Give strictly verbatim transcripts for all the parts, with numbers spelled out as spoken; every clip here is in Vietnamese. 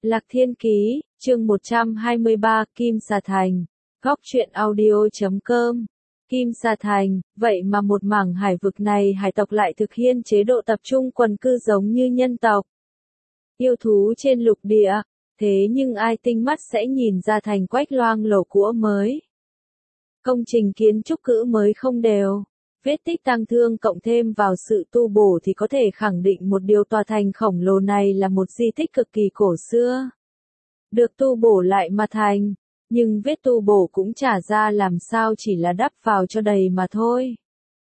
Lạc Thiên Ký, chương một trăm hai mươi ba, Kim Xà Thành. Góc truyện audio chấm com. Kim Xà Thành, vậy mà một mảng hải vực này hải tộc lại thực hiện chế độ tập trung quần cư giống như nhân tộc. Yêu thú trên lục địa, thế nhưng ai tinh mắt sẽ nhìn ra thành quách loang lổ cũa mới. Công trình kiến trúc cữ mới không đều. Vết tích tăng thương cộng thêm vào sự tu bổ thì có thể khẳng định một điều tòa thành khổng lồ này là một di tích cực kỳ cổ xưa. Được tu bổ lại mà thành, nhưng vết tu bổ cũng trả ra làm sao chỉ là đắp vào cho đầy mà thôi.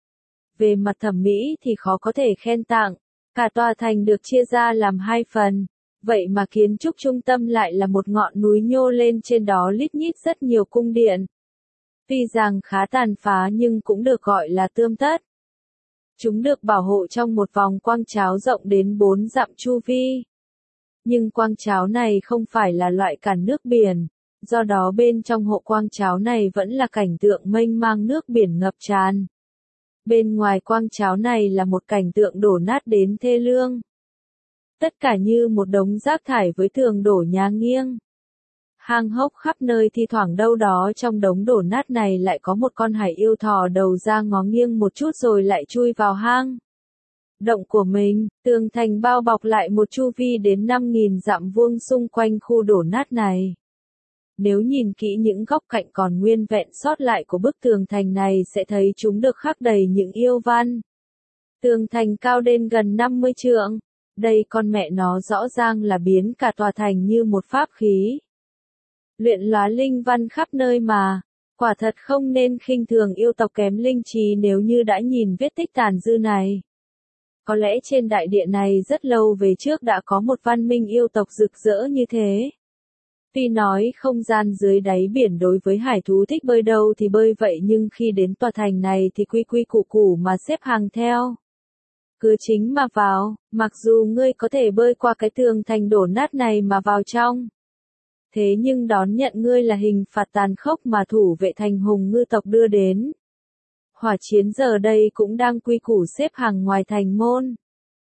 Về mặt thẩm mỹ thì khó có thể khen tặng, cả tòa thành được chia ra làm hai phần, vậy mà kiến trúc trung tâm lại là một ngọn núi nhô lên trên đó lít nhít rất nhiều cung điện. Tuy rằng khá tàn phá nhưng cũng được gọi là tươm tất. Chúng được bảo hộ trong một vòng quang cháo rộng đến bốn dặm chu vi. Nhưng quang cháo này không phải là loại cản nước biển, do đó bên trong hộ quang cháo này vẫn là cảnh tượng mênh mang nước biển ngập tràn. Bên ngoài quang cháo này là một cảnh tượng đổ nát đến thê lương. Tất cả như một đống rác thải với tường đổ nhá nghiêng. Hang hốc khắp nơi, thi thoảng đâu đó trong đống đổ nát này lại có một con hải yêu thò đầu ra ngó nghiêng một chút rồi lại chui vào hang động của mình. Tường thành bao bọc lại một chu vi đến năm nghìn dặm vuông xung quanh khu đổ nát này. Nếu nhìn kỹ những góc cạnh còn nguyên vẹn sót lại của bức tường thành này sẽ thấy chúng được khắc đầy những yêu văn. Tường thành cao đến gần năm mươi trượng. Đây con mẹ nó rõ ràng là biến cả tòa thành như một pháp khí. Luyện lóa linh văn khắp nơi mà, quả thật không nên khinh thường yêu tộc kém linh trí nếu như đã nhìn vết tích tàn dư này. Có lẽ trên đại địa này rất lâu về trước đã có một văn minh yêu tộc rực rỡ như thế. Tuy nói không gian dưới đáy biển đối với hải thú thích bơi đâu thì bơi vậy nhưng khi đến tòa thành này thì quy quy củ củ mà xếp hàng theo. Cứ chính mà vào, mặc dù ngươi có thể bơi qua cái tường thành đổ nát này mà vào trong. Thế nhưng đón nhận ngươi là hình phạt tàn khốc mà thủ vệ thành hùng ngư tộc đưa đến. Hỏa Chiến giờ đây cũng đang quy củ xếp hàng ngoài thành môn.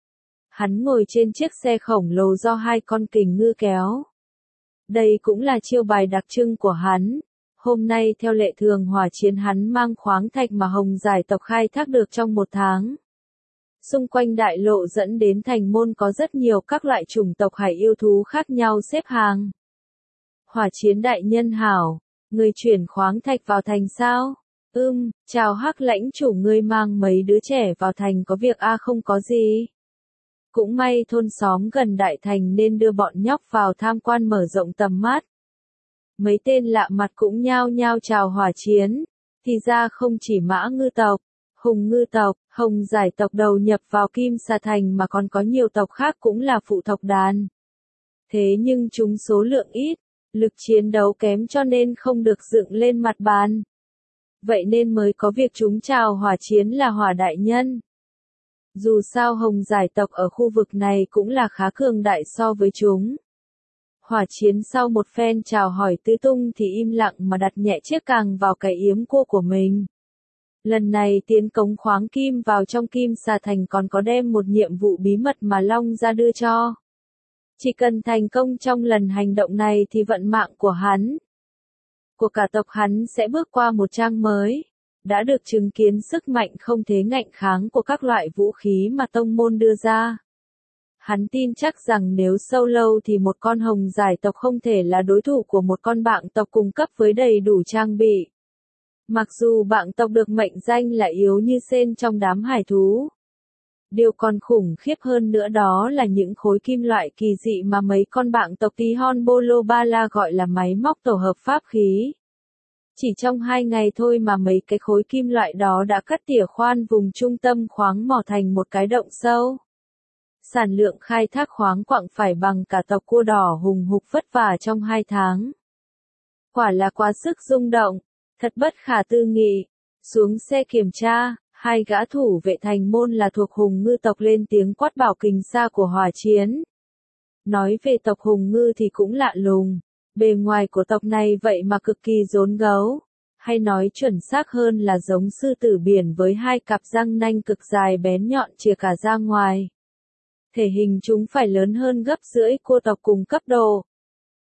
Hắn ngồi trên chiếc xe khổng lồ do hai con kình ngư kéo. Đây cũng là chiêu bài đặc trưng của hắn. Hôm nay theo lệ thường Hỏa Chiến hắn mang khoáng thạch mà hồng giải tộc khai thác được trong một tháng. Xung quanh đại lộ dẫn đến thành môn có rất nhiều các loại chủng tộc hải yêu thú khác nhau xếp hàng. Hỏa Chiến đại nhân hảo, người chuyển khoáng thạch vào thành sao? Ưm, chào Hắc lãnh chủ, ngươi mang mấy đứa trẻ vào thành có việc a? À, không có gì. Cũng may thôn xóm gần đại thành nên đưa bọn nhóc vào tham quan mở rộng tầm mắt. Mấy tên lạ mặt cũng nhao nhao chào Hỏa Chiến, thì ra không chỉ mã ngư tộc, hùng ngư tộc, hồng giải tộc đầu nhập vào Kim Xà Thành mà còn có nhiều tộc khác cũng là phụ tộc đàn. Thế nhưng chúng số lượng ít. Lực chiến đấu kém cho nên không được dựng lên mặt bàn. Vậy nên mới có việc chúng chào Hỏa Chiến là Hỏa đại nhân. Dù sao hồng giải tộc ở khu vực này cũng là khá cường đại so với chúng. Hỏa Chiến sau một phen chào hỏi tứ tung thì im lặng mà đặt nhẹ chiếc càng vào cái yếm cua của mình. Lần này tiến cống khoáng kim vào trong Kim Xà Thành còn có đem một nhiệm vụ bí mật mà Long ra đưa cho. Chỉ cần thành công trong lần hành động này thì vận mạng của hắn, của cả tộc hắn sẽ bước qua một trang mới. Đã được chứng kiến sức mạnh không thể ngạnh kháng của các loại vũ khí mà tông môn đưa ra. Hắn tin chắc rằng nếu sâu lâu thì một con hồng giải tộc không thể là đối thủ của một con bạng tộc cung cấp với đầy đủ trang bị. Mặc dù bạng tộc được mệnh danh là yếu như sên trong đám hải thú. Điều còn khủng khiếp hơn nữa đó là những khối kim loại kỳ dị mà mấy con bạng tộc tí hon bolo ba la gọi là máy móc tổ hợp pháp khí. Chỉ trong hai ngày thôi mà mấy cái khối kim loại đó đã cắt tỉa khoan vùng trung tâm khoáng mỏ thành một cái động sâu. Sản lượng khai thác khoáng quặng phải bằng cả tộc cua đỏ hùng hục vất vả trong hai tháng. Quả là quá sức rung động, thật bất khả tư nghị. Xuống xe kiểm tra. Hai gã thủ vệ thành môn là thuộc hùng ngư tộc lên tiếng quát bảo kình xa của Hỏa Chiến. Nói về tộc hùng ngư thì cũng lạ lùng. Bề ngoài của tộc này vậy mà cực kỳ rốn gấu. Hay nói chuẩn xác hơn là giống sư tử biển với hai cặp răng nanh cực dài bén nhọn chìa cả ra ngoài. Thể hình chúng phải lớn hơn gấp rưỡi cua tộc cùng cấp độ.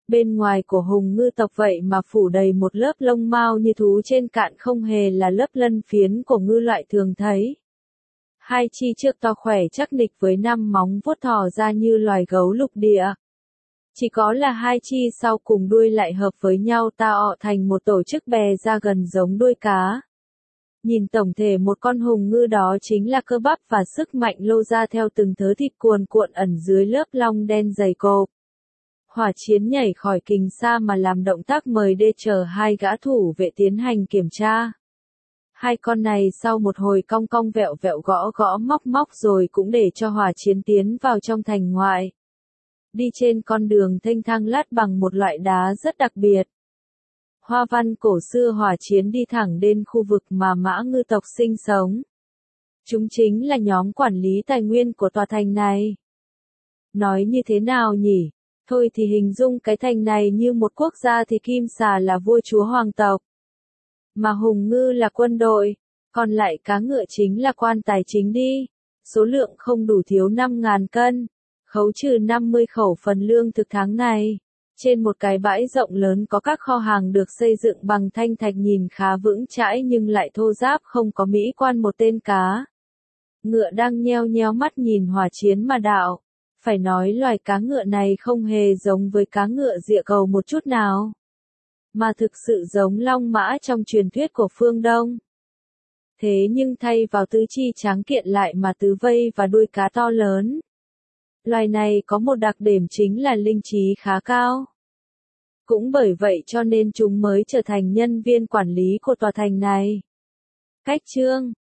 Bên ngoài của hùng ngư tộc vậy mà phủ đầy một lớp lông mao như thú trên cạn, không hề là lớp lân phiến của ngư loại thường thấy. Hai chi trước to khỏe chắc nịch với năm móng vuốt thò ra như loài gấu lục địa. Chỉ có là hai chi sau cùng đuôi lại hợp với nhau tạo thành một tổ chức bè ra gần giống đuôi cá. Nhìn tổng thể một con hùng ngư đó chính là cơ bắp và sức mạnh lô ra theo từng thớ thịt cuồn cuộn ẩn dưới lớp lông đen dày cộp. Hỏa Chiến nhảy khỏi kình xa mà làm động tác mời đê chờ hai gã thủ vệ tiến hành kiểm tra. Hai con này sau một hồi cong cong vẹo vẹo gõ gõ móc móc rồi cũng để cho Hỏa Chiến tiến vào trong thành ngoại. Đi trên con đường thênh thang lát bằng một loại đá rất đặc biệt. Hoa văn cổ xưa. Hỏa Chiến đi thẳng đến khu vực mà mã ngư tộc sinh sống. Chúng chính là nhóm quản lý tài nguyên của tòa thành này. Nói như thế nào nhỉ? Thôi thì hình dung cái thành này như một quốc gia thì Kim Xà là vua chúa hoàng tộc. Mà hùng ngư là quân đội, còn lại cá ngựa chính là quan tài chính đi. Số lượng không đủ thiếu năm ngàn cân, khấu trừ năm mươi khẩu phần lương thực tháng này. Trên một cái bãi rộng lớn có các kho hàng được xây dựng bằng thanh thạch nhìn khá vững chãi nhưng lại thô ráp, không có mỹ quan một tên cá ngựa đang nheo nheo mắt nhìn Hỏa Chiến mà đạo. Phải nói loài cá ngựa này không hề giống với cá ngựa Địa Cầu một chút nào, mà thực sự giống long mã trong truyền thuyết của phương Đông. Thế nhưng thay vào tứ chi tráng kiện lại mà tứ vây và đuôi cá to lớn. Loài này có một đặc điểm chính là linh trí khá cao. Cũng bởi vậy cho nên chúng mới trở thành nhân viên quản lý của tòa thành này. Cách chương